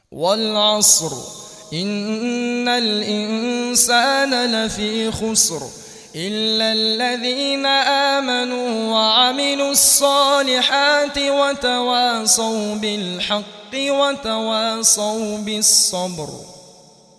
والعصر إن الإنسان لفي خسر إلا الذين آمنوا وعملوا الصالحات وتواصوا بالحق وتواصوا بالصبر.